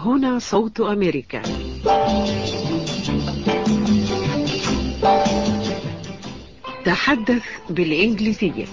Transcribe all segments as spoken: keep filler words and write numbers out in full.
هنا صوت أمريكا. تحدث بالإنجليزية.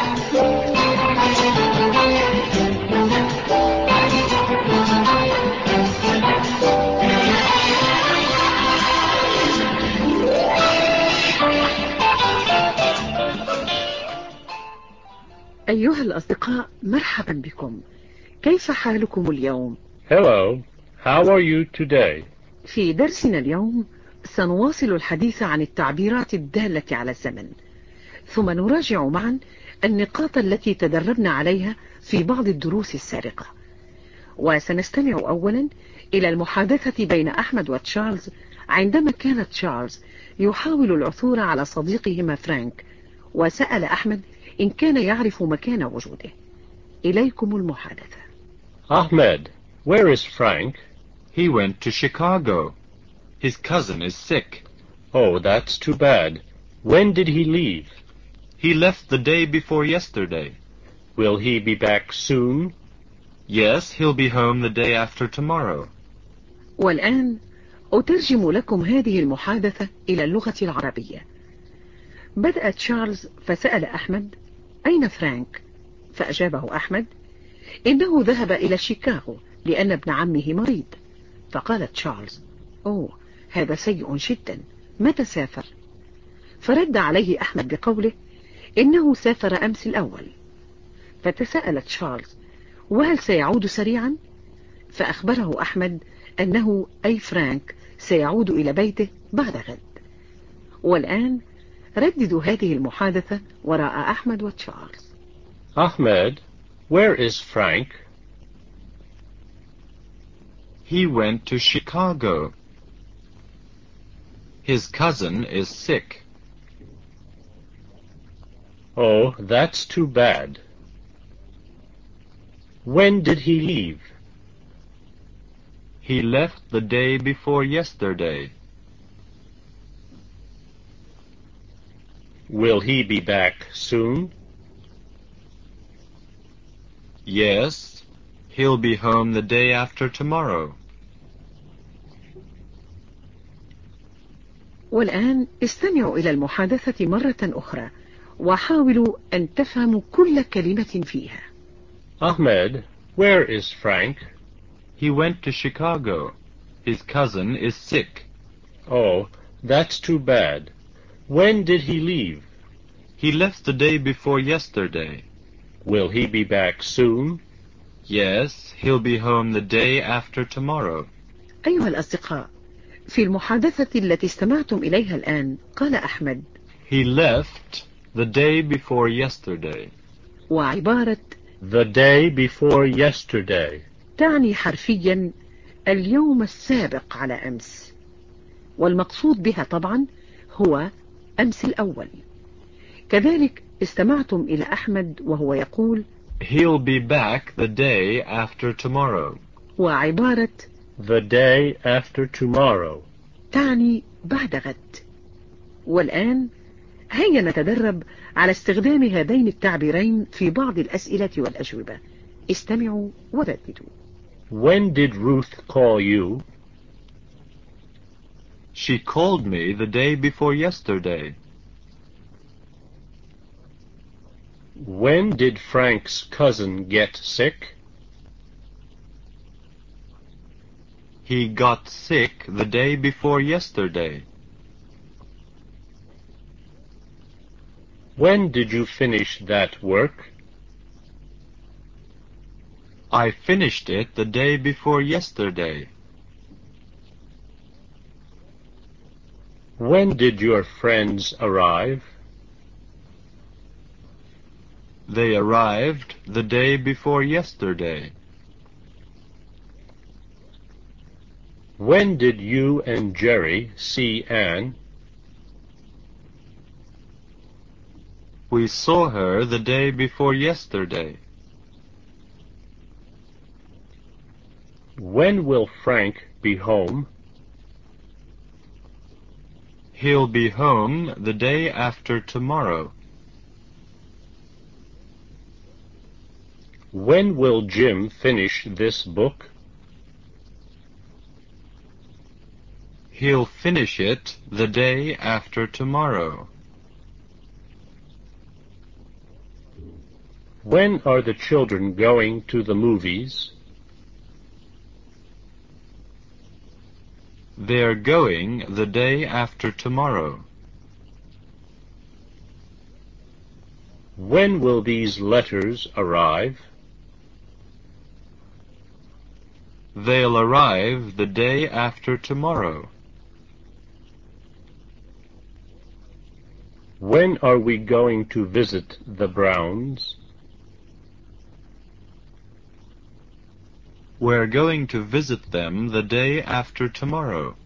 أيها الأصدقاء، مرحبا بكم. كيف حالكم اليوم؟ Hello, how are you today? في درسنا اليوم سنواصل الحديث عن التعبيرات الدالة على الزمن، ثم نراجع معا النقاط التي تدربنا عليها في بعض الدروس السابقة. وسنستمع أولا إلى المحادثة بين أحمد وتشارلز عندما كان تشارلز يحاول العثور على صديقهما فرانك، وسأل أحمد إن كان يعرف مكان وجوده. إليكم المحادثة. Ahmed, where is Frank? He went to Chicago. His cousin is sick. Oh, that's too bad. When did he leave? He left the day before yesterday. Will he be back soon? Yes, he'll be home the day after tomorrow. والآن أترجم لكم هذه المحادثة إلى اللغة العربية. بدأ تشارلز فسأل أحمد: أين فرانك؟ فأجابه أحمد: إنه ذهب إلى شيكاغو لأن ابن عمه مريض. فقال تشارلز: أوه، هذا سيء جدا، متى سافر؟ فرد عليه أحمد بقوله: إنه سافر أمس الأول. فتساءل تشارلز: وهل سيعود سريعا؟ فأخبره أحمد أنه أي فرانك سيعود إلى بيته بعد غد. والآن رددوا هذه المحادثة وراء أحمد وتشارلز. Ahmed, where is Frank? He went to Chicago. His cousin is sick. Oh, that's too bad. When did he leave? He left the day before yesterday. Will he be back soon? Yes, he'll be home the day after tomorrow. والآن استمعوا إلى المحادثة مرة أخرى وحاولوا أن تفهموا كل كلمة فيها. Ahmed, where is Frank? He went to Chicago. His cousin is sick. Oh, that's too bad. When did he leave? He left the day before yesterday. Will he be back soon? Yes, he'll be home the day after tomorrow. أيها الأصدقاء، في المحادثة التي استمعتم إليها الآن قال أحمد: He left the day before yesterday. وعبارة The day before yesterday تعني حرفيا اليوم السابق على أمس، والمقصود بها طبعا هو أمس الأول. كذلك استمعتم إلى أحمد وهو يقول: He'll be back the day after tomorrow. وعبارة the day after tomorrow تعني بعد غد. والآن هيا نتدرب على استخدام هذين التعبيرين في بعض الأسئلة والأجوبة. استمعوا ورددوا. When did Ruth call you? She called me the day before yesterday. When did Frank's cousin get sick? He got sick the day before yesterday. When did you finish that work? I finished it the day before yesterday. When did your friends arrive? They arrived the day before yesterday. When did you and Jerry see Anne? We saw her the day before yesterday. When will Frank be home? He'll be home the day after tomorrow. When will Jim finish this book? He'll finish it the day after tomorrow. When are the children going to the movies? They're going the day after tomorrow. When will these letters arrive? They'll arrive the day after tomorrow. When are we going to visit the Browns? We're going to visit them the day after tomorrow.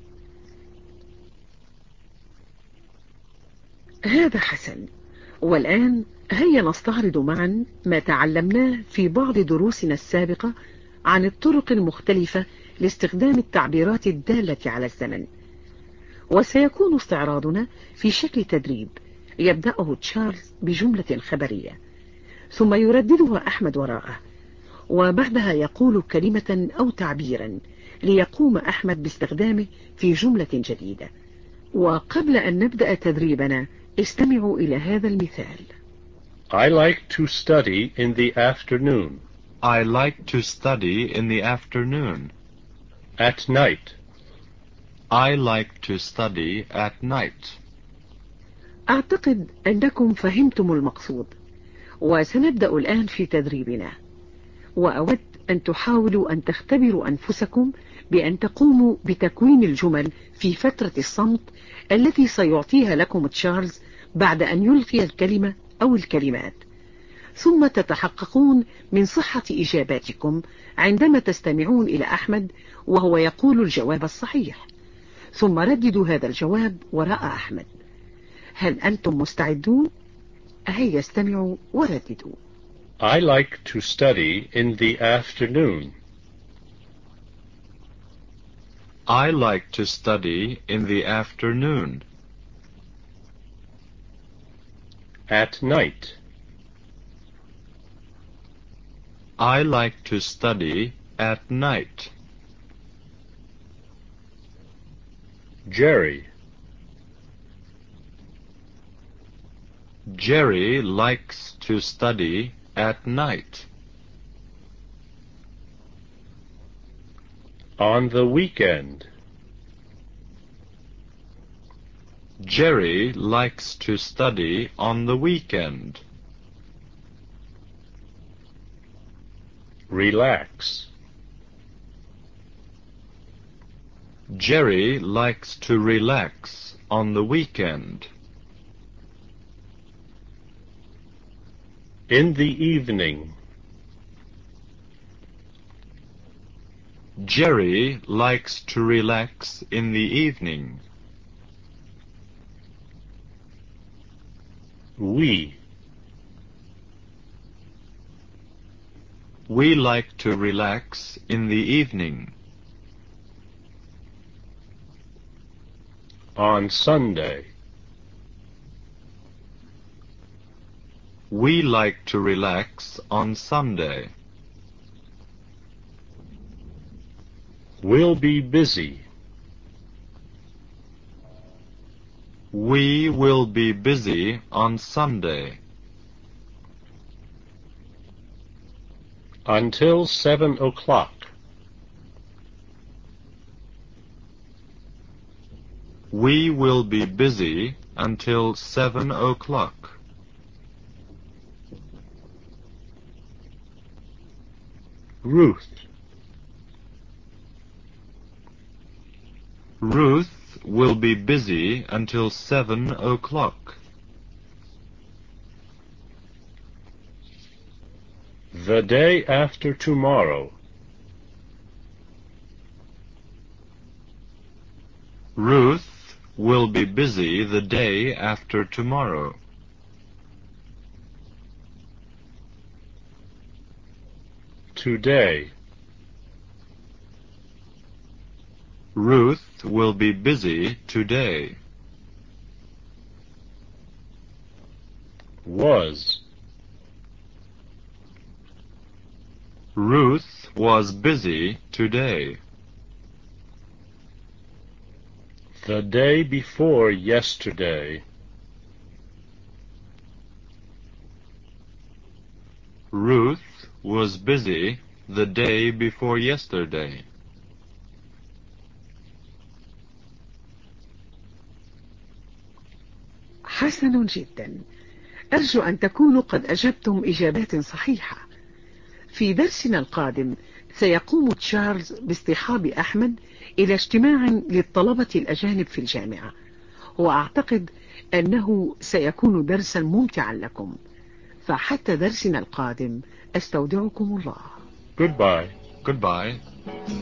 هذا حسن. والآن هيا نستعرض معا ما تعلمناه في بعض دروسنا السابقة عن الطرق المختلفة لاستخدام التعبيرات الدالة على الزمن. وسيكون استعراضنا في شكل تدريب يبدأه تشارلز بجملة خبرية، ثم يرددها أحمد وراءه، وبعدها يقول كلمة أو تعبيرا ليقوم أحمد باستخدامه في جملة جديدة. وقبل أن نبدأ تدريبنا استمعوا إلى هذا المثال. I like to study in the afternoon. I like to study in the afternoon. At night. I like to study at night. أعتقد أنكم فهمتم المقصود، وسنبدأ الآن في تدريبنا. وأود أن تحاولوا أن تختبروا أنفسكم بأن تقوموا بتكوين الجمل في فترة الصمت التي سيعطيها لكم تشارلز بعد أن يلقي الكلمة أو الكلمات، ثم تتحققون من صحة إجاباتكم عندما تستمعون إلى أحمد وهو يقول الجواب الصحيح، ثم رددوا هذا الجواب وراء أحمد. هل أنتم مستعدون؟ هيا استمعوا ورددوا. I like to study in the afternoon. I like to study in the afternoon. At night. I like to study at night. Jerry. Jerry likes to study at night. On the weekend. Jerry likes to study on the weekend. Relax. Jerry likes to relax on the weekend. In the evening. Jerry likes to relax in the evening. We. We like to relax in the evening. On Sunday. We like to relax on Sunday. We'll be busy. We will be busy on Sunday. Until seven o'clock. We will be busy until seven o'clock. Ruth. Ruth will be busy until seven o'clock. The day after tomorrow. Ruth will be busy the day after tomorrow. Today. Ruth will be busy today. Was. Ruth was busy today. The day before yesterday. Ruth was busy the day before yesterday. حسن جدا. أرجو أن تكونوا قد أجبتم إجابات صحيحة. في درسنا القادم سيقوم تشارلز باصطحاب أحمد إلى اجتماع للطلبة الأجانب في الجامعة، وأعتقد أنه سيكون درسا ممتعا لكم. فحتى درسنا القادم أستودعكم الله. Goodbye. Goodbye.